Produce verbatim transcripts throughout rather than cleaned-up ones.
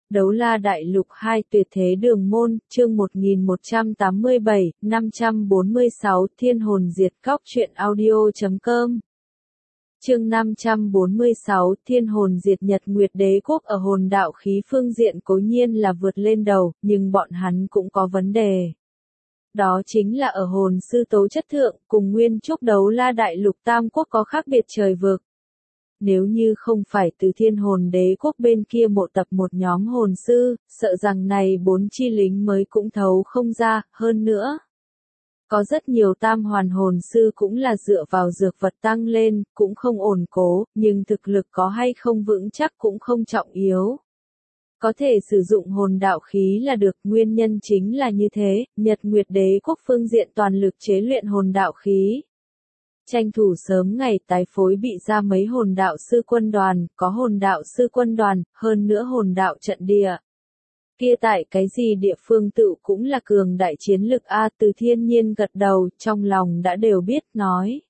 Đấu La Đại Lục hai Tuyệt Thế Đường Môn, chương một nghìn một trăm tám mươi bảy, năm trăm bốn mươi sáu, Thiên Hồn Diệt Cóc truyện audio chấm com. Chương năm trăm bốn mươi sáu, Thiên Hồn Diệt Nhật Nguyệt Đế Quốc ở hồn đạo khí phương diện cố nhiên là vượt lên đầu, nhưng bọn hắn cũng có vấn đề. Đó chính là ở hồn sư tố chất thượng, cùng nguyên trúc Đấu La Đại Lục Tam Quốc có khác biệt trời vực. Nếu như không phải từ Thiên Hồn Đế Quốc bên kia mộ tập một nhóm hồn sư, sợ rằng này bốn chi lính mới cũng thấu không ra, hơn nữa. Có rất nhiều tam hoàn hồn sư cũng là dựa vào dược vật tăng lên, cũng không ổn cố, nhưng thực lực có hay không vững chắc cũng không trọng yếu. Có thể sử dụng hồn đạo khí là được, nguyên nhân chính là như thế, Nhật Nguyệt Đế Quốc phương diện toàn lực chế luyện hồn đạo khí. Tranh thủ sớm ngày tái phối bị ra mấy hồn đạo sư quân đoàn, có hồn đạo sư quân đoàn, hơn nữa hồn đạo trận địa. Kia tại cái gì địa phương tự cũng là cường đại chiến lực A. Từ Thiên Nhiên gật đầu, trong lòng đã đều biết, nói.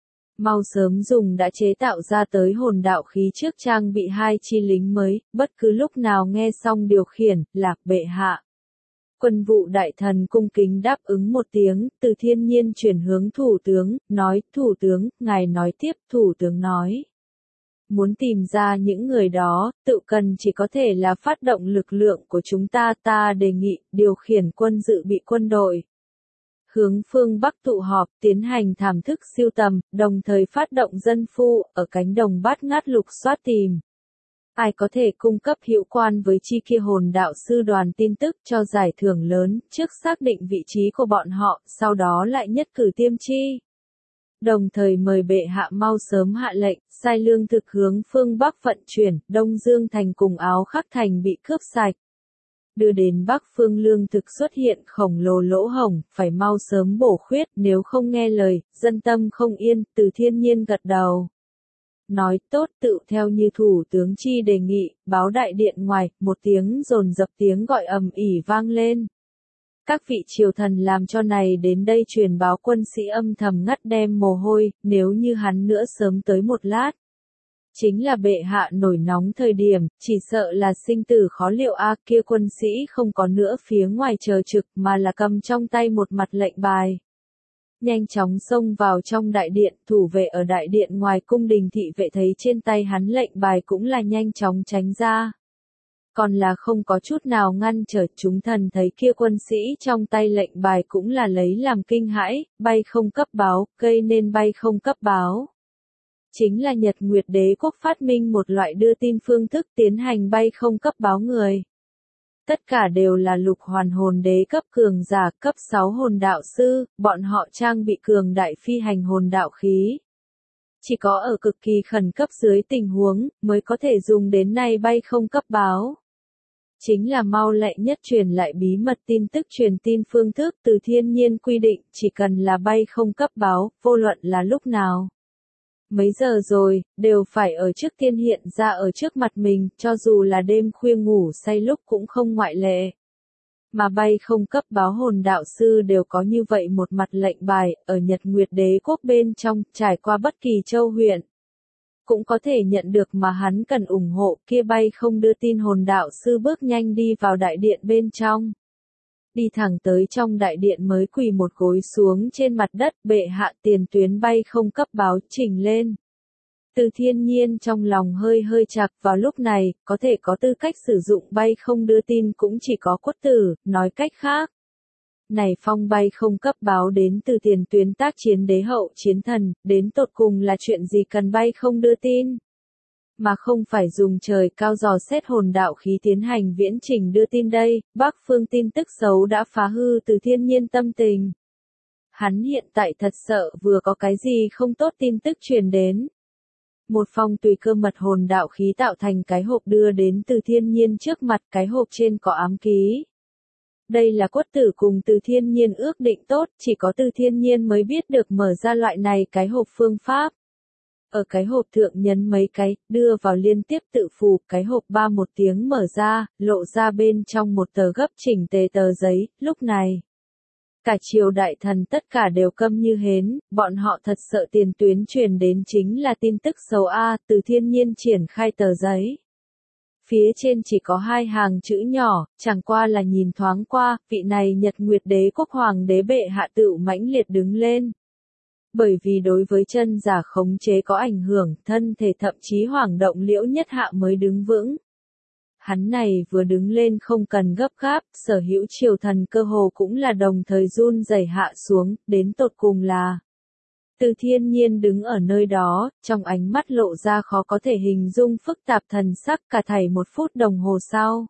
Mau sớm dùng đã chế tạo ra tới hồn đạo khí trước trang bị hai chi lính mới, bất cứ lúc nào nghe xong điều khiển, lạc bệ hạ. Quân vụ đại thần cung kính đáp ứng một tiếng, Từ Thiên Nhiên chuyển hướng thủ tướng, nói, thủ tướng, ngài nói tiếp, thủ tướng nói. Muốn tìm ra những người đó, tự cần chỉ có thể là phát động lực lượng của chúng ta, ta đề nghị, điều khiển quân dự bị quân đội. Hướng phương Bắc tụ họp, tiến hành thảm thức siêu tầm, đồng thời phát động dân phu, ở cánh đồng bát ngát lục soát tìm. Ai có thể cung cấp hiệu quan với chi kia hồn đạo sư đoàn tin tức cho giải thưởng lớn, trước xác định vị trí của bọn họ, sau đó lại nhất cử tiêm chi. Đồng thời mời bệ hạ mau sớm hạ lệnh, sai lương thực hướng phương Bắc vận chuyển, Đông Dương thành cùng Áo Khắc thành bị cướp sạch. Đưa đến Bắc phương lương thực xuất hiện khổng lồ lỗ hổng, phải mau sớm bổ khuyết, nếu không nghe lời, dân tâm không yên, Từ Thiên Nhiên gật đầu. Nói tốt, tự theo như thủ tướng chi đề nghị, báo đại điện ngoài, một tiếng dồn dập tiếng gọi ầm ỉ vang lên. Các vị triều thần làm cho này đến đây truyền báo quân sĩ âm thầm ngắt đem mồ hôi, nếu như hắn nữa sớm tới một lát. Chính là bệ hạ nổi nóng thời điểm, chỉ sợ là sinh tử khó liệu a. Kia quân sĩ không có nữa phía ngoài chờ trực mà là cầm trong tay một mặt lệnh bài. Nhanh chóng xông vào trong đại điện, thủ vệ ở đại điện ngoài cung đình thị vệ thấy trên tay hắn lệnh bài cũng là nhanh chóng tránh ra. Còn là không có chút nào ngăn trở, chúng thần thấy kia quân sĩ trong tay lệnh bài cũng là lấy làm kinh hãi, bay không cấp báo, gây nên bay không cấp báo. Chính là Nhật Nguyệt Đế Quốc phát minh một loại đưa tin phương thức tiến hành bay không cấp báo người. Tất cả đều là lục hoàn hồn đế cấp cường giả, cấp sáu hồn đạo sư, bọn họ trang bị cường đại phi hành hồn đạo khí. Chỉ có ở cực kỳ khẩn cấp dưới tình huống, mới có thể dùng đến nay bay không cấp báo. Chính là mau lẹ nhất truyền lại bí mật tin tức truyền tin phương thức. Từ Thiên Nhiên quy định, chỉ cần là bay không cấp báo, vô luận là lúc nào. Mấy giờ rồi, đều phải ở trước tiên hiện ra ở trước mặt mình, cho dù là đêm khuya ngủ say lúc cũng không ngoại lệ. Mà bay không cấp báo hồn đạo sư đều có như vậy một mặt lệnh bài, ở Nhật Nguyệt Đế Quốc bên trong, trải qua bất kỳ châu huyện. Cũng có thể nhận được mà hắn cần ủng hộ, kia bay không đưa tin hồn đạo sư bước nhanh đi vào đại điện bên trong. Đi thẳng tới trong đại điện mới quỳ một gối xuống trên mặt đất, bệ hạ tiền tuyến bay không cấp báo chỉnh lên. Từ Thiên Nhiên trong lòng hơi hơi chạc, vào lúc này, có thể có tư cách sử dụng bay không đưa tin cũng chỉ có Quất Tử, nói cách khác. Này phong bay không cấp báo đến từ tiền tuyến tác chiến đế hậu chiến thần, đến tột cùng là chuyện gì cần bay không đưa tin. Mà không phải dùng trời cao dò xét hồn đạo khí tiến hành viễn trình đưa tin đây, Bắc phương tin tức xấu đã phá hư Từ Thiên Nhiên tâm tình. Hắn hiện tại thật sợ vừa có cái gì không tốt tin tức truyền đến. Một phong tùy cơ mật hồn đạo khí tạo thành cái hộp đưa đến Từ Thiên Nhiên trước mặt, cái hộp trên có ám ký. Đây là Quất Tử cùng Từ Thiên Nhiên ước định tốt, chỉ có Từ Thiên Nhiên mới biết được mở ra loại này cái hộp phương pháp. Ở cái hộp thượng nhấn mấy cái, đưa vào liên tiếp tự phù, cái hộp ba một tiếng mở ra, lộ ra bên trong một tờ gấp chỉnh tề tờ giấy, lúc này. Cả triều đại thần tất cả đều câm như hến, bọn họ thật sợ tiền tuyến truyền đến chính là tin tức xấu A. Từ Thiên Nhiên triển khai tờ giấy. Phía trên chỉ có hai hàng chữ nhỏ, chẳng qua là nhìn thoáng qua, vị này Nhật Nguyệt Đế quốc hoàng đế bệ hạ tựu mãnh liệt đứng lên. Bởi vì đối với chân giả khống chế có ảnh hưởng, thân thể thậm chí hoảng động Liễu Nhất Hạ mới đứng vững. Hắn này vừa đứng lên không cần gấp gáp, sở hữu triều thần cơ hồ cũng là đồng thời run rẩy hạ xuống, đến tột cùng là. Từ Thiên Nhiên đứng ở nơi đó, trong ánh mắt lộ ra khó có thể hình dung phức tạp thần sắc cả thảy một phút đồng hồ sau.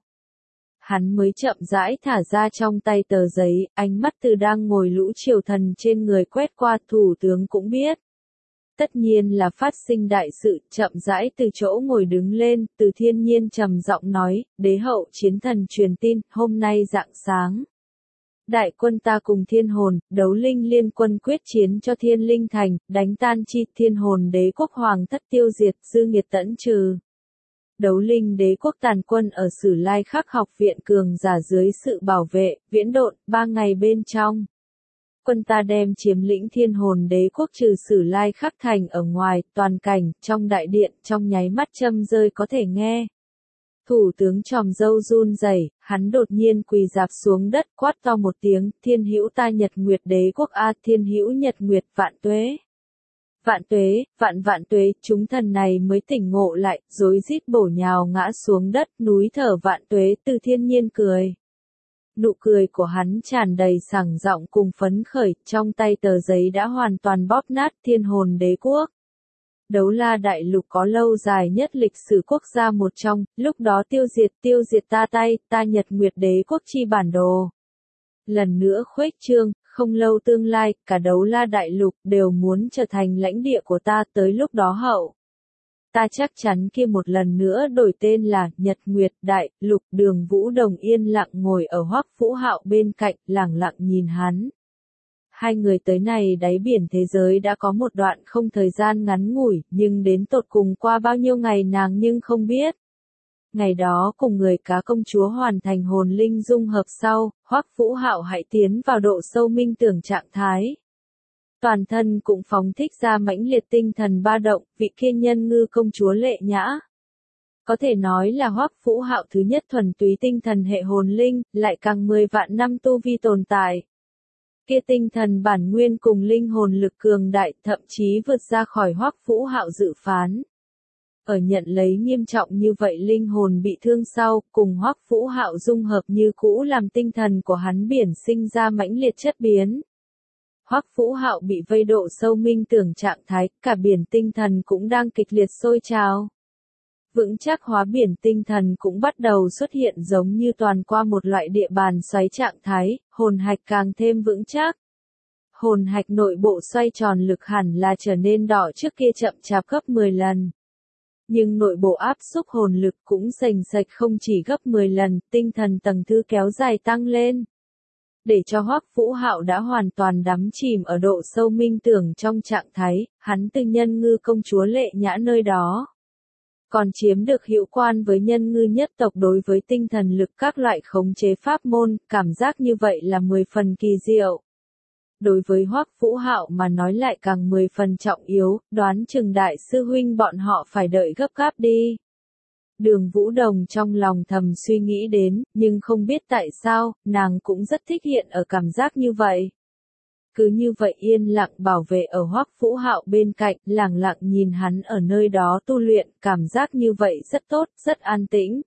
Hắn mới chậm rãi thả ra trong tay tờ giấy, ánh mắt từ đang ngồi lũ triều thần trên người quét qua, thủ tướng cũng biết. Tất nhiên là phát sinh đại sự, chậm rãi từ chỗ ngồi đứng lên, Từ Thiên Nhiên trầm giọng nói, đế hậu chiến thần truyền tin, hôm nay rạng sáng. Đại quân ta cùng thiên hồn, đấu linh liên quân quyết chiến cho thiên linh thành, đánh tan chi thiên hồn đế quốc hoàng thất tiêu diệt, dư nghiệt tẫn trừ. Đấu linh đế quốc tàn quân ở Sử Lai Khắc học viện cường giả dưới sự bảo vệ, viễn độn, ba ngày bên trong. Quân ta đem chiếm lĩnh thiên hồn đế quốc trừ Sử Lai Khắc thành ở ngoài, toàn cảnh, trong đại điện, trong nháy mắt châm rơi có thể nghe. Thủ tướng tròm dâu run rẩy, hắn đột nhiên quỳ dạp xuống đất quát to một tiếng, thiên hữu ta Nhật Nguyệt đế quốc a, thiên hữu Nhật Nguyệt vạn tuế. Vạn tuế, vạn vạn tuế, chúng thần này mới tỉnh ngộ lại, rối rít bổ nhào ngã xuống đất, núi thở vạn tuế, Từ Thiên Nhiên cười. Nụ cười của hắn tràn đầy sảng giọng cùng phấn khởi, trong tay tờ giấy đã hoàn toàn bóp nát thiên hồn đế quốc. Đấu La đại lục có lâu dài nhất lịch sử quốc gia một trong, lúc đó tiêu diệt tiêu diệt ta tay, ta Nhật Nguyệt đế quốc chi bản đồ. Lần nữa khuếch trương, không lâu tương lai, cả Đấu La đại lục đều muốn trở thành lãnh địa của ta, tới lúc đó hậu. Ta chắc chắn kia một lần nữa đổi tên là Nhật Nguyệt đại lục. Đường Vũ Đồng yên lặng ngồi ở Hoắc Vũ Hạo bên cạnh, lẳng lặng nhìn hắn. Hai người tới này đáy biển thế giới đã có một đoạn không thời gian ngắn ngủi, nhưng đến tột cùng qua bao nhiêu ngày nàng nhưng không biết. Ngày đó cùng người cá công chúa hoàn thành hồn linh dung hợp sau, Hoắc Vũ Hạo hãy tiến vào độ sâu minh tưởng trạng thái. Toàn thân cũng phóng thích ra mãnh liệt tinh thần ba động, vị kia nhân ngư công chúa Lệ Nhã. Có thể nói là Hoắc Vũ Hạo thứ nhất thuần túy tinh thần hệ hồn linh, lại càng mười vạn năm tu vi tồn tại. Kia tinh thần bản nguyên cùng linh hồn lực cường đại, thậm chí vượt ra khỏi Hoắc Vũ Hạo dự phán. Ở nhận lấy nghiêm trọng như vậy linh hồn bị thương sau, cùng Hoắc Vũ Hạo dung hợp như cũ làm tinh thần của hắn biển sinh ra mãnh liệt chất biến. Hoắc Vũ Hạo bị vây độ sâu minh tưởng trạng thái, cả biển tinh thần cũng đang kịch liệt sôi trào. Vững chắc hóa biển tinh thần cũng bắt đầu xuất hiện giống như toàn qua một loại địa bàn xoáy trạng thái, hồn hạch càng thêm vững chắc. Hồn hạch nội bộ xoay tròn lực hẳn là trở nên đỏ trước kia chậm chạp gấp mười lần. Nhưng nội bộ áp xúc hồn lực cũng sành sạch không chỉ gấp mười lần, tinh thần tầng thứ kéo dài tăng lên. Để cho Hoắc Vũ Hạo đã hoàn toàn đắm chìm ở độ sâu minh tưởng trong trạng thái, hắn từ nhân ngư công chúa Lệ Nhã nơi đó. Còn chiếm được hữu quan với nhân ngư nhất tộc đối với tinh thần lực các loại khống chế pháp môn, cảm giác như vậy là mười phần kỳ diệu. Đối với Hoắc Vũ Hạo mà nói lại càng mười phần trọng yếu, đoán chừng đại sư huynh bọn họ phải đợi gấp gáp đi. Đường Vũ Đồng trong lòng thầm suy nghĩ đến, nhưng không biết tại sao, nàng cũng rất thích hiện ở cảm giác như vậy. Cứ như vậy yên lặng bảo vệ ở Hoắc Vũ Hạo bên cạnh, lẳng lặng nhìn hắn ở nơi đó tu luyện, cảm giác như vậy rất tốt, rất an tĩnh.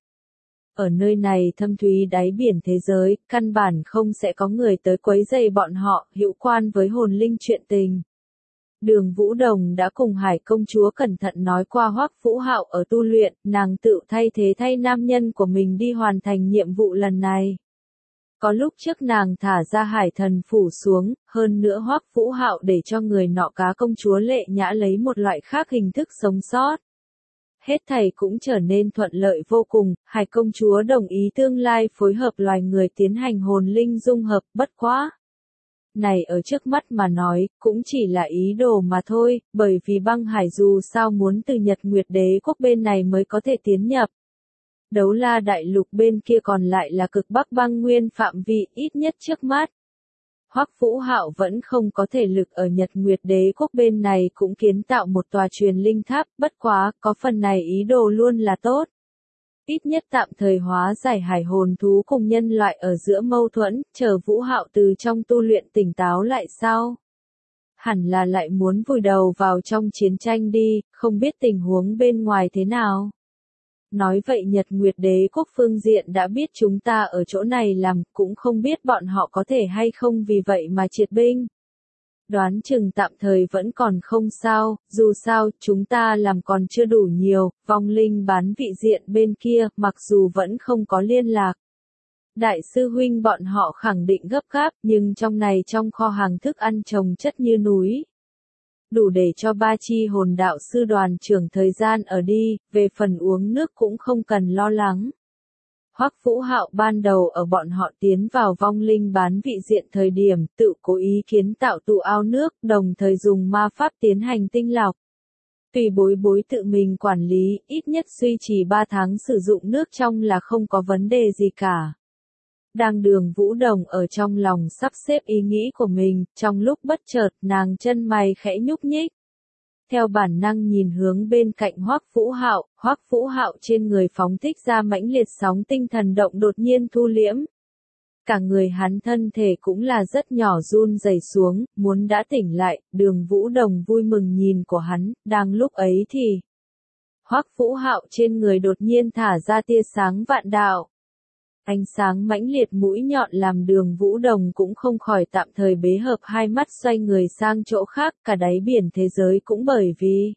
Ở nơi này thâm thúy đáy biển thế giới, căn bản không sẽ có người tới quấy rầy bọn họ, hữu quan với hồn linh chuyện tình. Đường Vũ Đồng đã cùng Hải công chúa cẩn thận nói qua Hoắc Vũ Hạo ở tu luyện, nàng tự thay thế thay nam nhân của mình đi hoàn thành nhiệm vụ lần này. Có lúc trước nàng thả ra Hải thần phủ xuống, hơn nữa Hoắc Vũ Hạo để cho người nọ cá công chúa Lệ Nhã lấy một loại khác hình thức sống sót. Hết thảy cũng trở nên thuận lợi vô cùng, Hải công chúa đồng ý tương lai phối hợp loài người tiến hành hồn linh dung hợp, bất quá. Này ở trước mắt mà nói, cũng chỉ là ý đồ mà thôi, bởi vì băng hải dù sao muốn từ Nhật Nguyệt đế quốc bên này mới có thể tiến nhập. Đấu La đại lục bên kia còn lại là cực bắc băng nguyên phạm vi ít nhất trước mắt. Hoắc Vũ Hạo vẫn không có thể lực ở Nhật Nguyệt đế quốc bên này cũng kiến tạo một tòa truyền linh tháp, bất quá, có phần này ý đồ luôn là tốt. ít nhất tạm thời hóa giải hải hồn thú cùng nhân loại ở giữa mâu thuẫn, chờ Vũ Hạo từ trong tu luyện tỉnh táo lại sau. Hẳn là lại muốn vùi đầu vào trong chiến tranh đi, không biết tình huống bên ngoài thế nào. Nói vậy Nhật Nguyệt Đế quốc phương diện đã biết chúng ta ở chỗ này làm, cũng không biết bọn họ có thể hay không vì vậy mà triệt binh. Đoán chừng tạm thời vẫn còn không sao, dù sao, chúng ta làm còn chưa đủ nhiều, vong linh bán vị diện bên kia, mặc dù vẫn không có liên lạc. Đại sư huynh bọn họ khẳng định gấp gáp, nhưng trong này trong kho hàng thức ăn trồng chất như núi. Đủ để cho ba chi hồn đạo sư đoàn trưởng thời gian ở đi, về phần uống nước cũng không cần lo lắng. Hoắc Vũ Hạo ban đầu ở bọn họ tiến vào vong linh bán vị diện thời điểm, tự cố ý kiến tạo tụ ao nước, đồng thời dùng ma pháp tiến hành tinh lọc. Tùy bối bối tự mình quản lý, ít nhất duy trì ba tháng sử dụng nước trong là không có vấn đề gì cả. Đang Đường Vũ Đồng ở trong lòng sắp xếp ý nghĩ của mình, trong lúc bất chợt nàng chân mày khẽ nhúc nhích. Theo bản năng nhìn hướng bên cạnh Hoắc Vũ Hạo, Hoắc Vũ Hạo trên người phóng thích ra mãnh liệt sóng tinh thần động đột nhiên thu liễm. Cả người hắn thân thể cũng là rất nhỏ run rẩy xuống, muốn đã tỉnh lại, Đường Vũ Đồng vui mừng nhìn của hắn, đang lúc ấy thì Hoắc Vũ Hạo trên người đột nhiên thả ra tia sáng vạn đạo. Ánh sáng mãnh liệt mũi nhọn làm Đường Vũ Đồng cũng không khỏi tạm thời bế hợp hai mắt xoay người sang chỗ khác, cả đáy biển thế giới cũng bởi vì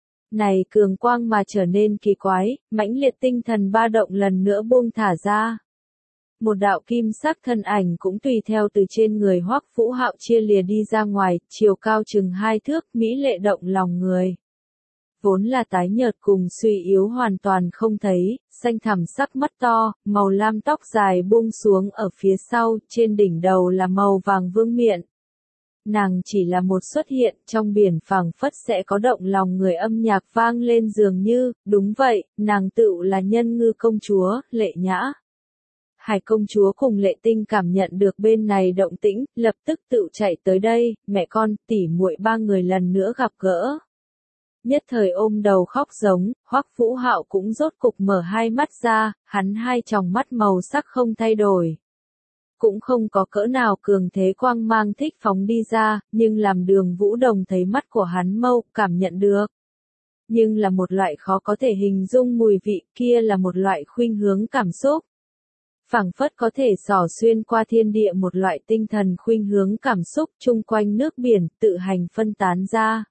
này cường quang mà trở nên kỳ quái, mãnh liệt tinh thần ba động lần nữa buông thả ra. Một đạo kim sắc thân ảnh cũng tùy theo từ trên người Hoắc Vũ Hạo chia lìa đi ra ngoài, chiều cao chừng hai thước, mỹ lệ động lòng người. Vốn là tái nhợt cùng suy yếu hoàn toàn không thấy, xanh thẳm sắc mắt to, màu lam tóc dài buông xuống ở phía sau, trên đỉnh đầu là màu vàng vương miện. Nàng chỉ là một xuất hiện, trong biển phảng phất sẽ có động lòng người âm nhạc vang lên dường như, đúng vậy, nàng tựu là Nhân Ngư công chúa, Lệ Nhã. Hải công chúa cùng Lệ Tinh cảm nhận được bên này động tĩnh, lập tức tựu chạy tới đây, mẹ con, tỷ muội ba người lần nữa gặp gỡ. Nhất thời ôm đầu khóc giống, Hoắc Vũ Hạo cũng rốt cục mở hai mắt ra, hắn hai tròng mắt màu sắc không thay đổi. Cũng không có cỡ nào cường thế quang mang thích phóng đi ra, nhưng làm Đường Vũ Đồng thấy mắt của hắn mâu, cảm nhận được. Nhưng là một loại khó có thể hình dung mùi vị, kia là một loại khuynh hướng cảm xúc. Phảng phất có thể xỏ xuyên qua thiên địa một loại tinh thần khuynh hướng cảm xúc chung quanh nước biển, tự hành phân tán ra.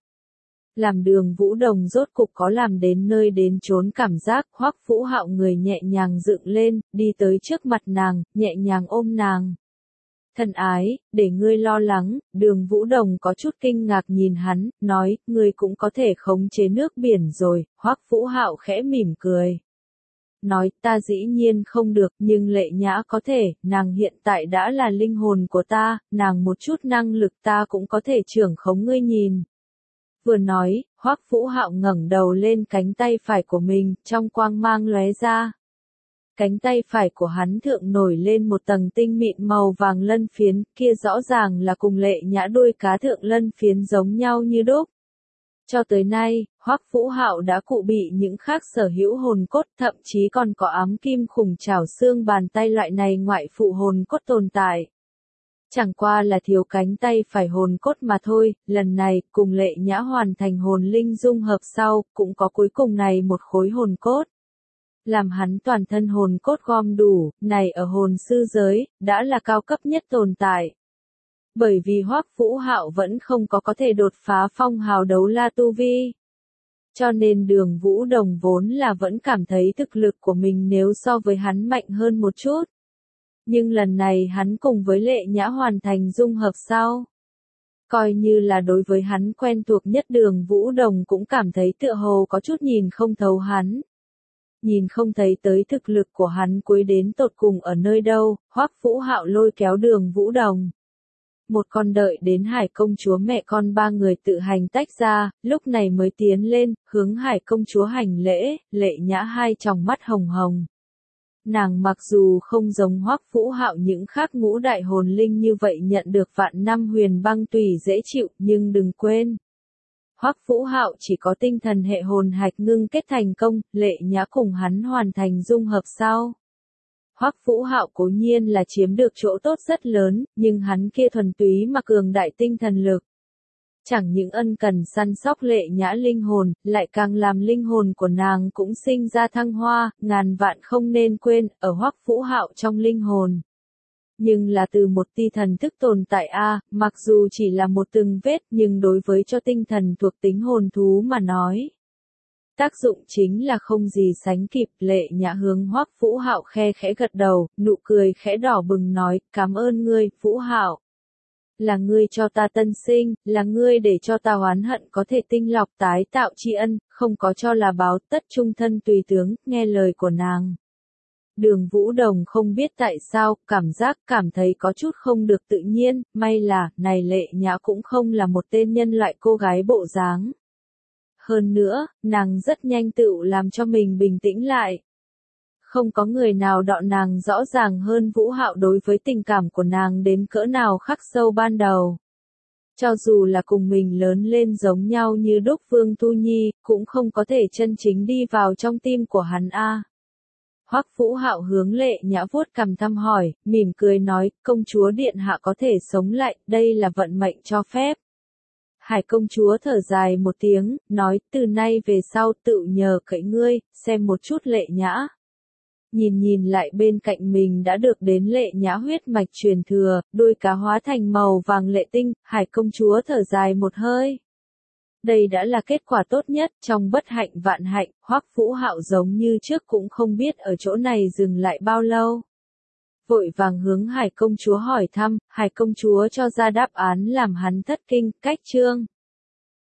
Làm Đường Vũ Đồng rốt cục có làm đến nơi đến chốn cảm giác, Hoắc Vũ Hạo người nhẹ nhàng dựng lên, đi tới trước mặt nàng, nhẹ nhàng ôm nàng. Thân ái, để ngươi lo lắng, Đường Vũ Đồng có chút kinh ngạc nhìn hắn, nói, ngươi cũng có thể khống chế nước biển rồi, Hoắc Vũ Hạo khẽ mỉm cười. Nói, ta dĩ nhiên không được, nhưng Lệ Nhã có thể, nàng hiện tại đã là linh hồn của ta, nàng một chút năng lực ta cũng có thể trưởng khống ngươi nhìn. Vừa nói, Hoắc Vũ Hạo ngẩng đầu lên cánh tay phải của mình, trong quang mang lóe ra. Cánh tay phải của hắn thượng nổi lên một tầng tinh mịn màu vàng lân phiến, kia rõ ràng là cùng Lệ Nhã đuôi cá thượng lân phiến giống nhau như đúc. Cho tới nay, Hoắc Vũ Hạo đã cụ bị những khác sở hữu hồn cốt, thậm chí còn có ám kim khủng trảo xương bàn tay loại này ngoại phụ hồn cốt tồn tại. Chẳng qua là thiếu cánh tay phải hồn cốt mà thôi, lần này, cùng Lệ Nhã hoàn thành hồn linh dung hợp sau, cũng có cuối cùng này một khối hồn cốt. Làm hắn toàn thân hồn cốt gom đủ, này ở hồn sư giới, đã là cao cấp nhất tồn tại. Bởi vì Hoắc Vũ Hạo vẫn không có có thể đột phá phong hào đấu la tu vi. Cho nên Đường Vũ Đồng vốn là vẫn cảm thấy thực lực của mình nếu so với hắn mạnh hơn một chút. Nhưng lần này hắn cùng với Lệ Nhã hoàn thành dung hợp sau. Coi như là đối với hắn quen thuộc nhất Đường Vũ Đồng cũng cảm thấy tựa hồ có chút nhìn không thấu hắn. Nhìn không thấy tới thực lực của hắn cuối đến tột cùng ở nơi đâu, Hoắc Vũ Hạo lôi kéo Đường Vũ Đồng. Một con đợi đến Hải công chúa mẹ con ba người tự hành tách ra, lúc này mới tiến lên, hướng Hải công chúa hành lễ, Lệ Nhã hai tròng mắt hồng hồng. Nàng mặc dù không giống Hoắc Vũ Hạo những khác ngũ đại hồn linh như vậy nhận được vạn năm huyền băng tùy dễ chịu, nhưng đừng quên. Hoắc Vũ Hạo chỉ có tinh thần hệ hồn hạch ngưng kết thành công, Lệ Nhã cùng hắn hoàn thành dung hợp sau. Hoắc Vũ Hạo cố nhiên là chiếm được chỗ tốt rất lớn, nhưng hắn kia thuần túy mà cường đại tinh thần lực. Chẳng những ân cần săn sóc Lệ Nhã linh hồn, lại càng làm linh hồn của nàng cũng sinh ra thăng hoa, ngàn vạn không nên quên, ở Hoắc Vũ Hạo trong linh hồn. Nhưng là từ một tia thần thức tồn tại a, mặc dù chỉ là một từng vết nhưng đối với cho tinh thần thuộc tính hồn thú mà nói. Tác dụng chính là không gì sánh kịp. Lệ Nhã hướng Hoắc Vũ Hạo khe khẽ gật đầu, nụ cười khẽ đỏ bừng nói, cảm ơn ngươi, Vũ Hạo. Là ngươi cho ta tân sinh, là ngươi để cho ta oán hận có thể tinh lọc tái tạo tri ân, không có cho là báo, tất trung thân tùy tướng, nghe lời của nàng. Đường Vũ Đồng không biết tại sao, cảm giác cảm thấy có chút không được tự nhiên, may là, này Lệ Nhã cũng không là một tên nhân loại cô gái bộ dáng. Hơn nữa, nàng rất nhanh tự làm cho mình bình tĩnh lại. Không có người nào đọ nàng rõ ràng hơn Vũ Hạo đối với tình cảm của nàng đến cỡ nào khắc sâu ban đầu. Cho dù là cùng mình lớn lên giống nhau như đúc Vương Tu Nhi, cũng không có thể chân chính đi vào trong tim của hắn a. Hoắc Vũ Hạo hướng Lệ Nhã vuốt cằm thăm hỏi, mỉm cười nói, công chúa điện hạ có thể sống lại, đây là vận mệnh cho phép. Hải công chúa thở dài một tiếng, nói, từ nay về sau tự nhờ cậy ngươi, xem một chút Lệ Nhã. Nhìn nhìn lại bên cạnh mình đã được đến Lệ Nhã huyết mạch truyền thừa, đôi cá hóa thành màu vàng lệ tinh, Hải công chúa thở dài một hơi. Đây đã là kết quả tốt nhất, trong bất hạnh vạn hạnh, Hoắc Vũ Hạo giống như trước cũng không biết ở chỗ này dừng lại bao lâu. Vội vàng hướng Hải công chúa hỏi thăm, Hải công chúa cho ra đáp án làm hắn thất kinh, cách chương.